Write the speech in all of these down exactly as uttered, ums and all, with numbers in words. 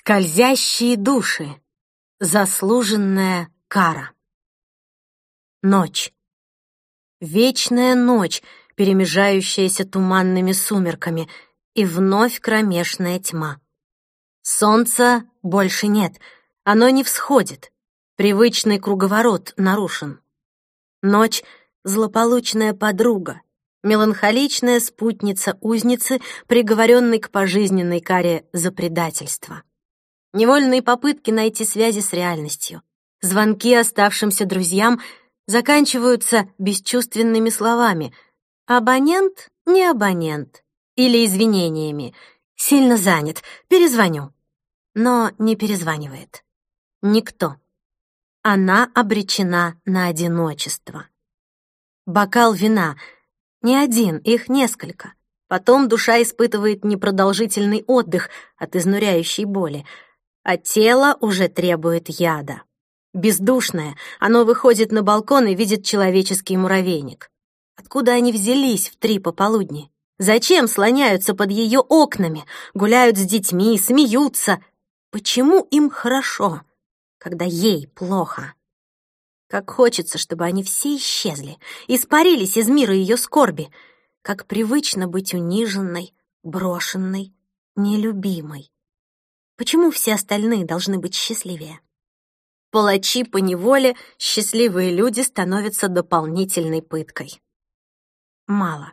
Скользящие души. Заслуженная кара. Ночь. Вечная ночь, перемежающаяся туманными сумерками, и вновь кромешная тьма. Солнца больше нет, оно не всходит. Привычный круговорот нарушен. Ночь — злополучная подруга, меланхоличная спутница узницы, приговоренной к пожизненной каре за предательство. Невольные попытки найти связи с реальностью, звонки оставшимся друзьям заканчиваются бесчувственными словами «абонент, не абонент» или извинениями «сильно занят, перезвоню». Но не перезванивает. Никто. Она обречена на одиночество. Бокал вина. Не один, их несколько. Потом душа испытывает непродолжительный отдых от изнуряющей боли, а тело уже требует яда. Бездушное, оно выходит на балкон и видит человеческий муравейник. Откуда они взялись в три пополудни? Зачем слоняются под ее окнами, гуляют с детьми, смеются? Почему им хорошо, когда ей плохо? Как хочется, чтобы они все исчезли, испарились из мира ее скорби. Как привычно быть униженной, брошенной, нелюбимой. Почему все остальные должны быть счастливее? Палачи поневоле, счастливые люди становятся дополнительной пыткой. Мало.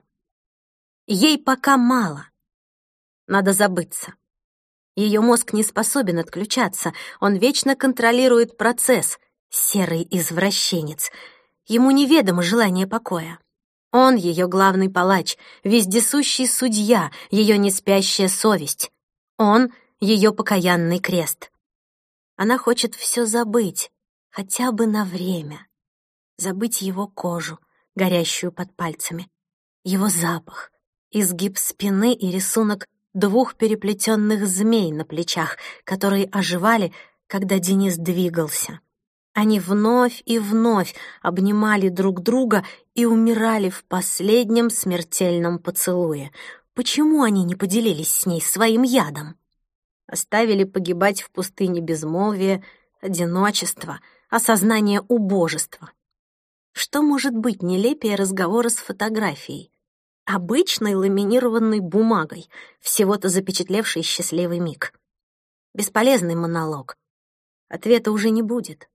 Ей пока мало. Надо забыться. Ее мозг не способен отключаться, он вечно контролирует процесс, серый извращенец. Ему неведомо желание покоя. Он ее главный палач, вездесущий судья, ее неспящая совесть. Он — ее покаянный крест. Она хочет все забыть, хотя бы на время. Забыть его кожу, горящую под пальцами, его запах, изгиб спины и рисунок двух переплетенных змей на плечах, которые оживали, когда Денис двигался. Они вновь и вновь обнимали друг друга и умирали в последнем смертельном поцелуе. Почему они не поделились с ней своим ядом? Оставили погибать в пустыне безмолвие, одиночество, осознание убожества. Что может быть нелепее разговора с фотографией? Обычной ламинированной бумагой, всего-то запечатлевшей счастливый миг. Бесполезный монолог. Ответа уже не будет.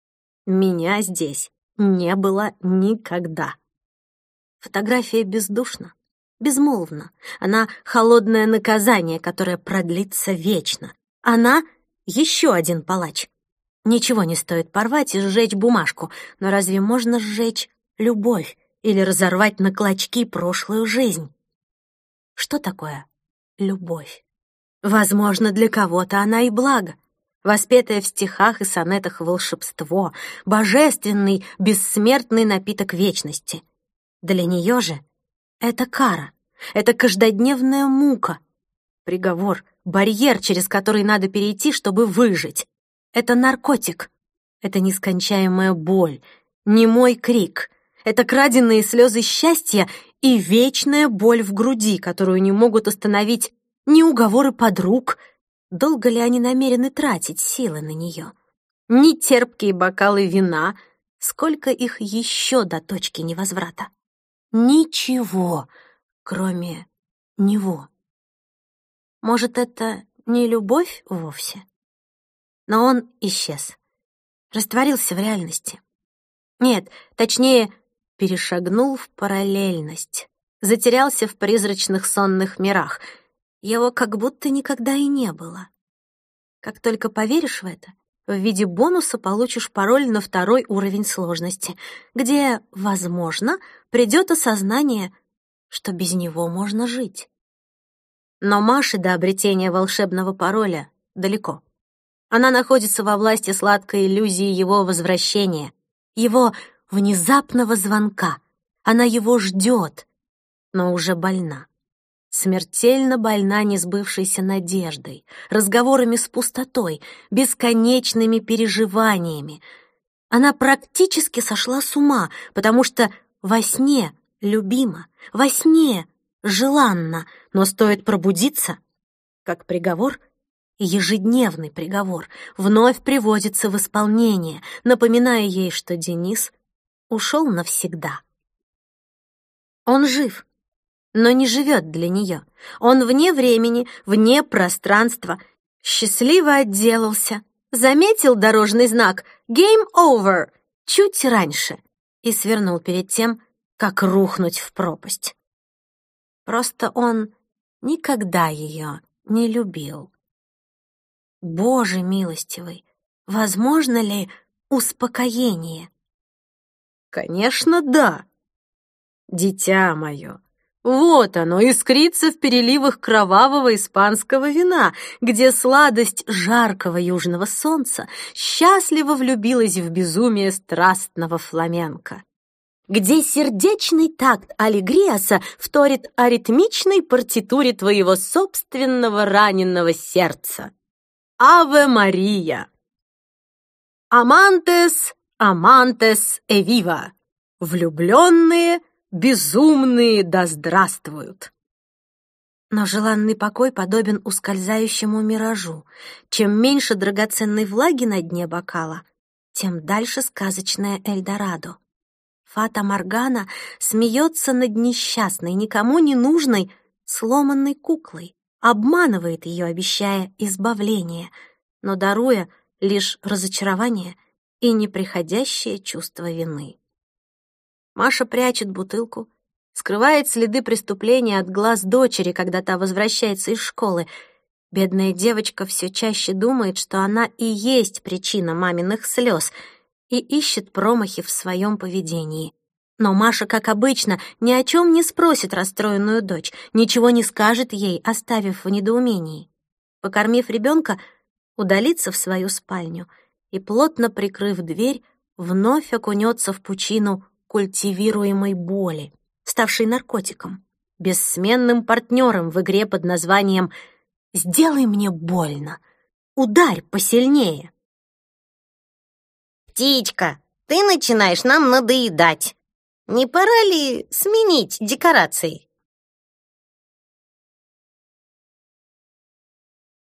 Меня здесь не было никогда. Фотография бездушна, безмолвна. Она — холодное наказание, которое продлится вечно. Она — еще один палач. Ничего не стоит порвать и сжечь бумажку, но разве можно сжечь любовь или разорвать на клочки прошлую жизнь? Что такое любовь? Возможно, для кого-то она и благо. Воспетое в стихах и сонетах волшебство, божественный, бессмертный напиток вечности. Для нее же это кара, это каждодневная мука, приговор, барьер, через который надо перейти, чтобы выжить. Это наркотик, это нескончаемая боль, немой крик, это краденные слезы счастья и вечная боль в груди, которую не могут остановить ни уговоры подруг. Долго ли они намерены тратить силы на нее? Ни терпкие бокалы вина, сколько их еще до точки невозврата? Ничего, кроме него. Может, это не любовь вовсе? Но он исчез, растворился в реальности. Нет, точнее, перешагнул в параллельность, затерялся в призрачных сонных мирах. Его как будто никогда и не было. Как только поверишь в это, в виде бонуса получишь пароль на второй уровень сложности, где, возможно, придет осознание, что без него можно жить. Но Маше до обретения волшебного пароля далеко. Она находится во власти сладкой иллюзии его возвращения, его внезапного звонка. Она его ждет, но уже больна. Смертельно больна несбывшейся надеждой, разговорами с пустотой, бесконечными переживаниями. Она практически сошла с ума, потому что во сне любима, во сне желанна, но стоит пробудиться, как приговор, ежедневный приговор вновь приводится в исполнение, напоминая ей, что Денис ушел навсегда. Он жив, но не живет для нее. Он вне времени, вне пространства, счастливо отделался, заметил дорожный знак «Game over» чуть раньше и свернул перед тем, как рухнуть в пропасть. Просто он никогда ее не любил. Боже милостивый, возможно ли успокоение? Конечно, да. Дитя мое, вот оно искрится в переливах кровавого испанского вина, где сладость жаркого южного солнца счастливо влюбилась в безумие страстного фламенко, где сердечный такт алегриаса вторит аритмичной партитуре твоего собственного раненого сердца. Аве Мария! Амантес, амантес эвива! Влюбленные, безумные да здравствуют! Но желанный покой подобен ускользающему миражу. Чем меньше драгоценной влаги на дне бокала, тем дальше сказочное Эльдорадо. Фата Моргана смеется над несчастной, никому не нужной, сломанной куклой, обманывает ее, обещая избавление, но даруя лишь разочарование и неприходящее чувство вины. Маша прячет бутылку, скрывает следы преступления от глаз дочери, когда та возвращается из школы. Бедная девочка все чаще думает, что она и есть причина маминых слез, и ищет промахи в своем поведении. Но Маша, как обычно, ни о чем не спросит расстроенную дочь, ничего не скажет ей, оставив в недоумении. Покормив ребенка, удалится в свою спальню и, плотно прикрыв дверь, вновь окунется в пучину культивируемой боли, ставшей наркотиком, бессменным партнером в игре под названием «Сделай мне больно, ударь посильнее». «Птичка, ты начинаешь нам надоедать. Не пора ли сменить декорации?»